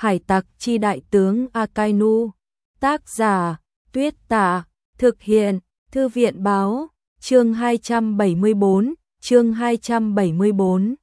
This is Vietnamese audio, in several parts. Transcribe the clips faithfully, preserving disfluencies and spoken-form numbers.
Hải tặc chi đại tướng Akainu. Tác giả Tuyết Tả. Thực hiện Thư viện báo. Chương hai trăm bảy mươi bốn. Chương hai trăm bảy mươi bốn.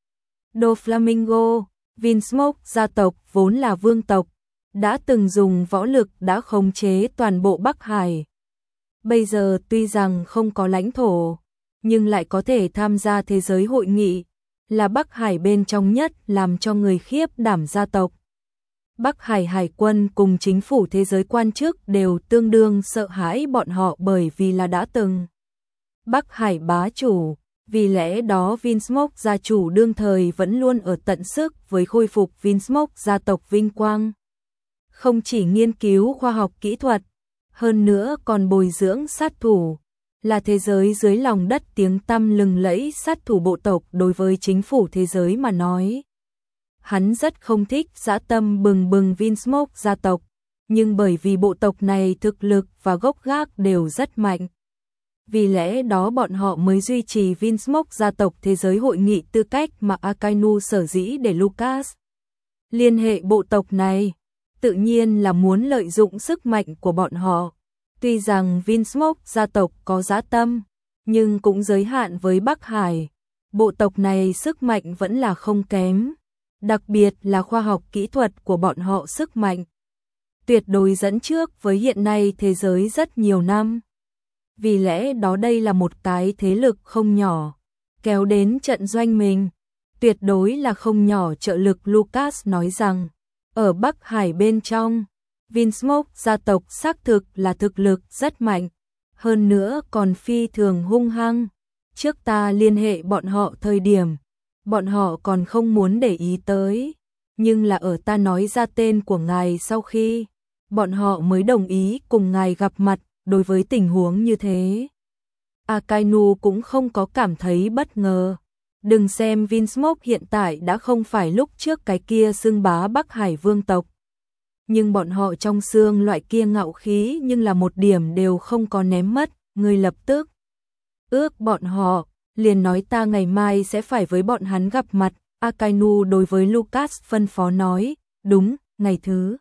Doflamingo. Vinsmoke gia tộc vốn là vương tộc, đã từng dùng võ lực đã khống chế toàn bộ Bắc Hải. Bây giờ tuy rằng không có lãnh thổ, nhưng lại có thể tham gia thế giới hội nghị, là Bắc Hải bên trong nhất làm cho người khiếp đảm gia tộc. Bắc Hải Hải quân cùng chính phủ thế giới quan chức đều tương đương sợ hãi bọn họ bởi vì là đã từng Bắc Hải bá chủ, vì lẽ đó Vinsmoke gia chủ đương thời vẫn luôn ở tận sức với khôi phục Vinsmoke gia tộc vinh quang. Không chỉ nghiên cứu khoa học kỹ thuật, hơn nữa còn bồi dưỡng sát thủ, là thế giới dưới lòng đất tiếng tăm lừng lẫy sát thủ bộ tộc đối với chính phủ thế giới mà nói. Hắn rất không thích dã tâm bừng bừng Vinsmoke gia tộc, nhưng bởi vì bộ tộc này thực lực và gốc gác đều rất mạnh. Vì lẽ đó bọn họ mới duy trì Vinsmoke gia tộc thế giới hội nghị, tư cách mà Akainu sở dĩ để Lucas liên hệ bộ tộc này, tự nhiên là muốn lợi dụng sức mạnh của bọn họ. Tuy rằng Vinsmoke gia tộc có dã tâm, nhưng cũng giới hạn với Bắc Hải. Bộ tộc này sức mạnh vẫn là không kém, đặc biệt là khoa học kỹ thuật của bọn họ sức mạnh tuyệt đối dẫn trước với hiện nay thế giới rất nhiều năm. Vì lẽ đó đây là một cái thế lực không nhỏ, kéo đến trận doanh mình, tuyệt đối là không nhỏ trợ lực. Lucas nói rằng, ở Bắc Hải bên trong, Vinsmoke gia tộc xác thực là thực lực rất mạnh, hơn nữa còn phi thường hung hăng. Trước ta liên hệ bọn họ thời điểm, bọn họ còn không muốn để ý tới, nhưng là ở ta nói ra tên của ngài sau khi, bọn họ mới đồng ý cùng ngài gặp mặt. Đối với tình huống như thế, Akainu cũng không có cảm thấy bất ngờ. Đừng xem Vinsmoke hiện tại đã không phải lúc trước cái kia xưng bá Bắc Hải vương tộc, nhưng bọn họ trong xương loại kia ngạo khí nhưng là một điểm đều không có ném mất. Người lập tức ước bọn họ, liền nói ta ngày mai sẽ phải với bọn hắn gặp mặt. Akainu đối với Lucas phân phó nói, đúng, ngày thứ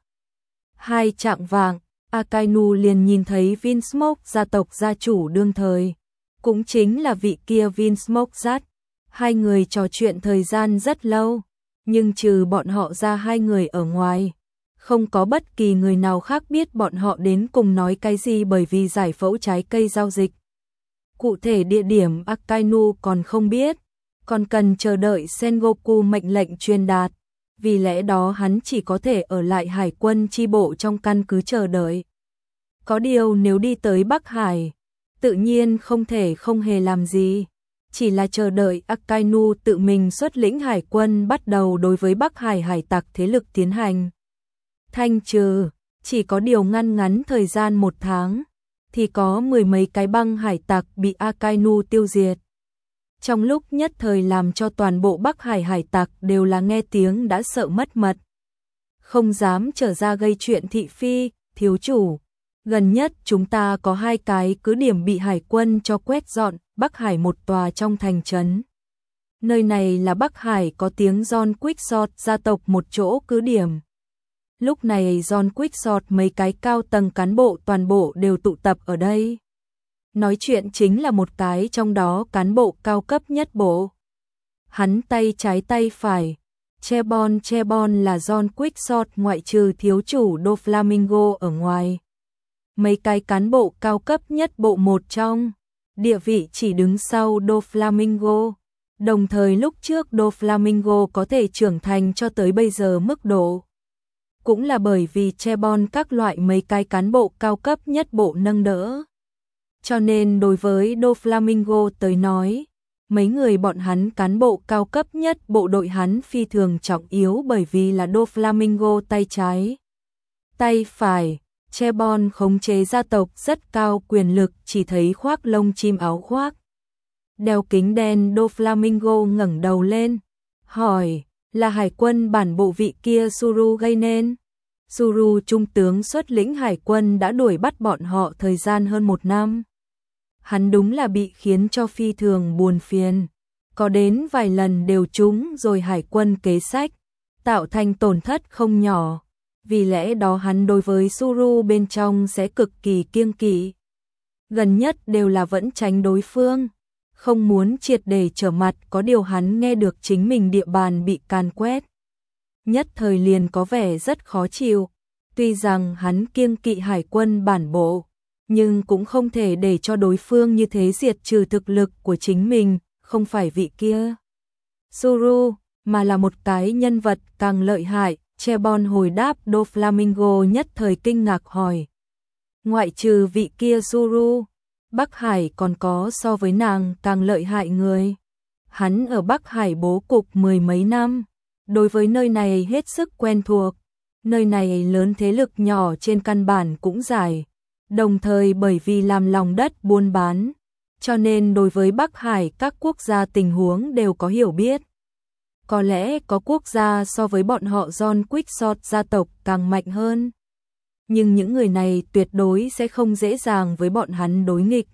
hai chạng vạng, Akainu liền nhìn thấy Vinsmoke gia tộc gia chủ đương thời, cũng chính là vị kia Vinsmoke Zat. Hai người trò chuyện thời gian rất lâu, nhưng trừ bọn họ ra hai người ở ngoài, không có bất kỳ người nào khác biết bọn họ đến cùng nói cái gì, bởi vì giải phẫu trái cây giao dịch. Cụ thể địa điểm Akainu còn không biết, còn cần chờ đợi Sengoku mệnh lệnh truyền đạt. Vì lẽ đó hắn chỉ có thể ở lại hải quân chi bộ trong căn cứ chờ đợi. Có điều nếu đi tới Bắc Hải, tự nhiên không thể không hề làm gì, chỉ là chờ đợi Akainu tự mình xuất lĩnh hải quân bắt đầu đối với Bắc Hải hải tặc thế lực tiến hành thanh trừ. Chỉ có điều ngăn ngắn thời gian một tháng, thì có mười mấy cái băng hải tặc bị Akainu tiêu diệt. Trong lúc nhất thời làm cho toàn bộ Bắc Hải hải tặc đều là nghe tiếng đã sợ mất mật, không dám trở ra gây chuyện thị phi. Thiếu chủ, gần nhất chúng ta có hai cái cứ điểm bị hải quân cho quét dọn. Bắc Hải một tòa trong thành trấn, nơi này là Bắc Hải có tiếng John Quickshot gia tộc một chỗ cứ điểm. Lúc này John Quickshot mấy cái cao tầng cán bộ toàn bộ đều tụ tập ở đây. Nói chuyện chính là một cái trong đó cán bộ cao cấp nhất bộ. Hắn tay trái tay phải, Chebon Chebon là John Quickshot ngoại trừ thiếu chủ Doflamingo ở ngoài. Mấy cái cán bộ cao cấp nhất bộ một trong, địa vị chỉ đứng sau Doflamingo. Đồng thời lúc trước Doflamingo có thể trưởng thành cho tới bây giờ mức độ, cũng là bởi vì Chebon các loại mấy cái cán bộ cao cấp nhất bộ nâng đỡ. Cho nên đối với Doflamingo tới nói, mấy người bọn hắn cán bộ cao cấp nhất bộ đội hắn phi thường trọng yếu, bởi vì là Doflamingo tay trái tay phải. Chebon khống chế gia tộc rất cao quyền lực, chỉ thấy khoác lông chim áo khoác, đeo kính đen. Doflamingo ngẩng đầu lên, hỏi, là hải quân bản bộ vị kia Suru gây nên? Suru trung tướng xuất lĩnh hải quân đã đuổi bắt bọn họ thời gian hơn một năm. Hắn đúng là bị khiến cho phi thường buồn phiền, có đến vài lần đều trúng rồi hải quân kế sách, tạo thành tổn thất không nhỏ. Vì lẽ đó hắn đối với Suru bên trong sẽ cực kỳ kiêng kỵ. Gần nhất đều là vẫn tránh đối phương, không muốn triệt để trở mặt, có điều hắn nghe được chính mình địa bàn bị càn quét. Nhất thời liền có vẻ rất khó chịu, tuy rằng hắn kiêng kỵ hải quân bản bộ, nhưng cũng không thể để cho đối phương như thế diệt trừ thực lực của chính mình, không phải vị kia Suru, mà là một cái nhân vật càng lợi hại. Chebon hồi đáp. Doflamingo nhất thời kinh ngạc hỏi. Ngoại trừ vị kia Suru, Bắc Hải còn có so với nàng càng lợi hại người. Hắn ở Bắc Hải bố cục mười mấy năm, đối với nơi này hết sức quen thuộc. Nơi này lớn thế lực nhỏ trên căn bản cũng giải, đồng thời bởi vì làm lòng đất buôn bán, cho nên đối với Bắc Hải các quốc gia tình huống đều có hiểu biết. Có lẽ có quốc gia so với bọn họ John Quixote gia tộc càng mạnh hơn. Nhưng những người này tuyệt đối sẽ không dễ dàng với bọn hắn đối nghịch.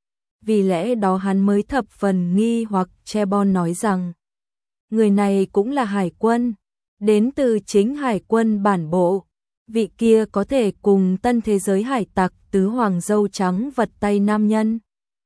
Vì lẽ đó hắn mới thập phần nghi hoặc. Chebon nói rằng, người này cũng là hải quân, đến từ chính hải quân bản bộ. Vị kia có thể cùng tân thế giới hải tặc tứ hoàng dâu trắng vật tay nam nhân.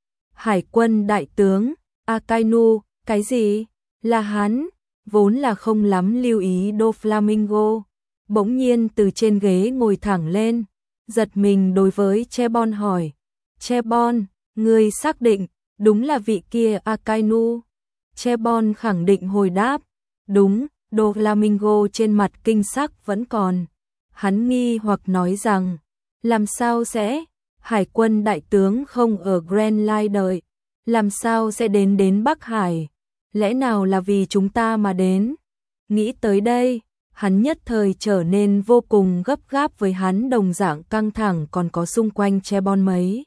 Hải quân đại tướng, Akainu, cái gì? Là hắn? Vốn là không lắm lưu ý Doflamingo, bỗng nhiên từ trên ghế ngồi thẳng lên, giật mình đối với Chebon hỏi. Chebon, ngươi xác định, đúng là vị kia Akainu? Chebon khẳng định hồi đáp, đúng. Doflamingo trên mặt kinh sắc vẫn còn. Hắn nghi hoặc nói rằng, làm sao sẽ? Hải quân đại tướng không ở Grand Line đợi, làm sao sẽ đến đến Bắc Hải? Lẽ nào là vì chúng ta mà đến? Nghĩ tới đây, hắn nhất thời trở nên vô cùng gấp gáp, với hắn đồng dạng căng thẳng còn có xung quanh Chebon mấy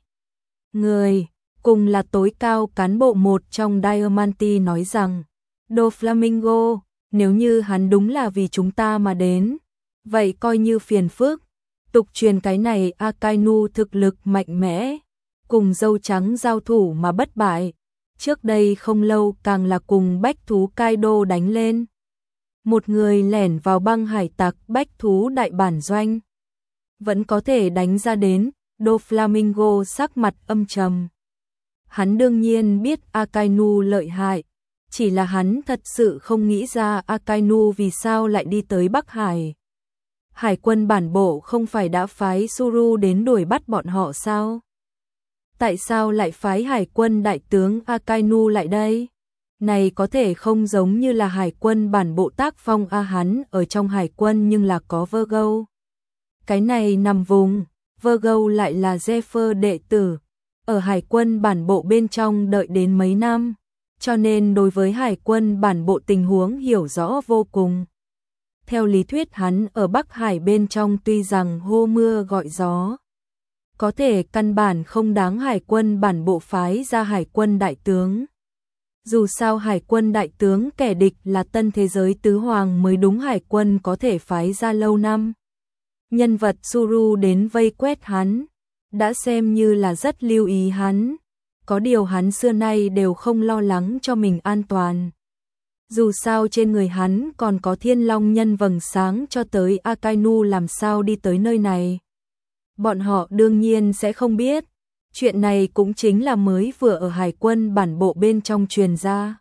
người, cùng là tối cao cán bộ một trong Diamante nói rằng, Doflamingo, nếu như hắn đúng là vì chúng ta mà đến, vậy coi như phiền phức. Tục truyền cái này Akainu thực lực mạnh mẽ, cùng dâu trắng giao thủ mà bất bại. Trước đây không lâu càng là cùng bách thú Kaido đánh lên. Một người lẻn vào băng hải tặc bách thú đại bản doanh, vẫn có thể đánh ra đến. Doflamingo sắc mặt âm trầm. Hắn đương nhiên biết Akainu lợi hại, chỉ là hắn thật sự không nghĩ ra Akainu vì sao lại đi tới Bắc Hải. Hải quân bản bộ không phải đã phái Suru đến đuổi bắt bọn họ sao? Tại sao lại phái hải quân đại tướng Akainu lại đây? Này có thể không giống như là hải quân bản bộ tác phong a, hắn ở trong hải quân nhưng là có Virgo. Cái này nằm vùng, Virgo lại là Zephyr đệ tử, ở hải quân bản bộ bên trong đợi đến mấy năm, cho nên đối với hải quân bản bộ tình huống hiểu rõ vô cùng. Theo lý thuyết hắn ở Bắc Hải bên trong tuy rằng hô mưa gọi gió, có thể căn bản không đáng hải quân bản bộ phái ra hải quân đại tướng. Dù sao hải quân đại tướng kẻ địch là tân thế giới tứ hoàng mới đúng, hải quân có thể phái ra lâu năm. Nhân vật Suru đến vây quét hắn, đã xem như là rất lưu ý hắn. Có điều hắn xưa nay đều không lo lắng cho mình an toàn. Dù sao trên người hắn còn có thiên long nhân vầng sáng, cho tới Akainu làm sao đi tới nơi này. Bọn họ đương nhiên sẽ không biết. Chuyện này cũng chính là mới vừa ở hải quân bản bộ bên trong truyền ra,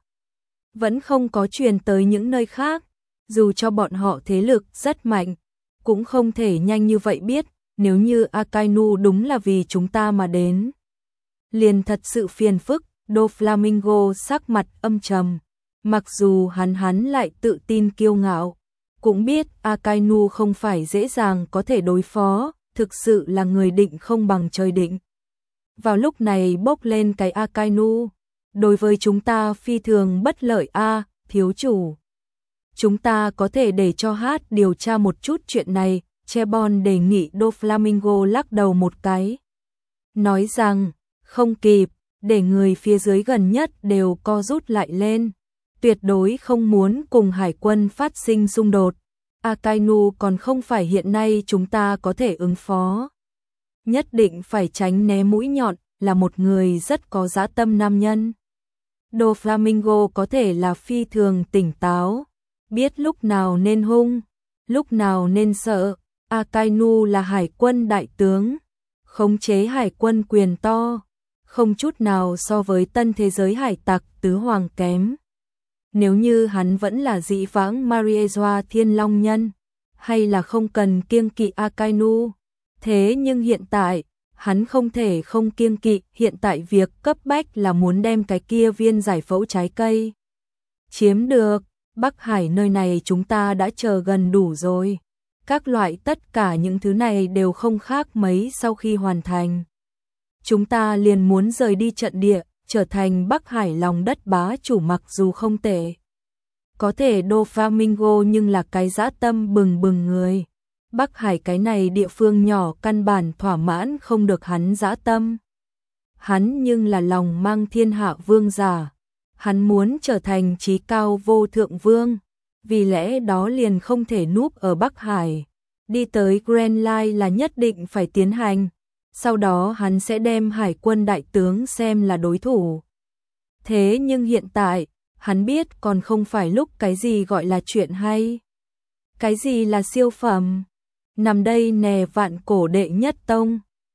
vẫn không có truyền tới những nơi khác. Dù cho bọn họ thế lực rất mạnh, cũng không thể nhanh như vậy biết. Nếu như Akainu đúng là vì chúng ta mà đến, liền thật sự phiền phức. Doflamingo sắc mặt âm trầm, mặc dù hắn hắn lại tự tin kiêu ngạo, cũng biết Akainu không phải dễ dàng có thể đối phó, thực sự là người định không bằng trời định. Vào lúc này bốc lên cái Akainu, đối với chúng ta phi thường bất lợi a, thiếu chủ. Chúng ta có thể để cho hát điều tra một chút chuyện này. Chebon đề nghị. Doflamingo lắc đầu một cái, nói rằng, không kịp, để người phía dưới gần nhất đều co rút lại lên. Tuyệt đối không muốn cùng hải quân phát sinh xung đột. Akainu còn không phải hiện nay chúng ta có thể ứng phó. Nhất định phải tránh né mũi nhọn, là một người rất có dã tâm nam nhân. Doflamingo có thể là phi thường tỉnh táo, biết lúc nào nên hung, lúc nào nên sợ. Akainu là hải quân đại tướng, khống chế hải quân quyền to, không chút nào so với tân thế giới hải tặc tứ hoàng kém. Nếu như hắn vẫn là dị vãng Mariezwa Thiên Long Nhân, hay là không cần kiêng kỵ Akainu, thế nhưng hiện tại, hắn không thể không kiêng kỵ, hiện tại việc cấp bách là muốn đem cái kia viên giải phẫu trái cây chiếm được. Bắc Hải nơi này chúng ta đã chờ gần đủ rồi. Các loại tất cả những thứ này đều không khác mấy, sau khi hoàn thành, chúng ta liền muốn rời đi trận địa, trở thành Bắc Hải lòng đất bá chủ. Mặc dù không tệ, có thể Doflamingo nhưng là cái dã tâm bừng bừng người. Bắc Hải cái này địa phương nhỏ căn bản thỏa mãn không được hắn dã tâm. Hắn nhưng là lòng mang thiên hạ vương giả. Hắn muốn trở thành chí cao vô thượng vương. Vì lẽ đó liền không thể núp ở Bắc Hải. Đi tới Grand Line là nhất định phải tiến hành. Sau đó hắn sẽ đem hải quân đại tướng xem là đối thủ. Thế nhưng hiện tại, hắn biết còn không phải lúc cái gì gọi là chuyện hay. Cái gì là siêu phẩm? Nằm đây nè vạn cổ đệ nhất tông.